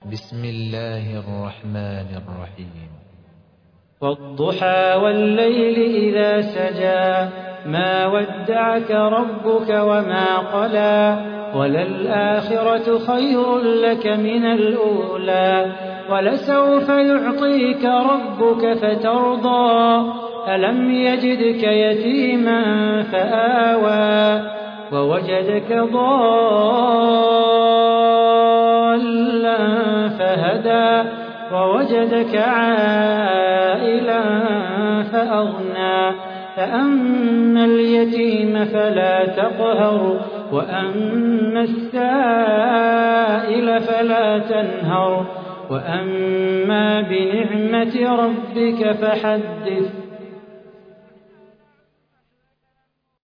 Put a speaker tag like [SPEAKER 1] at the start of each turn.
[SPEAKER 1] بسم الله الرحمن الرحيم.
[SPEAKER 2] والضحى والليل إذا سجى ما ودعك ربك وما قلى وللآخرة خير لك من الأولى ولسوف يعطيك ربك فترضى ألم يجدك يتيما فآوى ووجدك ضالا فهدى ووجدك عائلا فأغنى فأما اليتيم فلا تقهر وأما السائل فلا تنهر وأما بنعمة ربك فحدث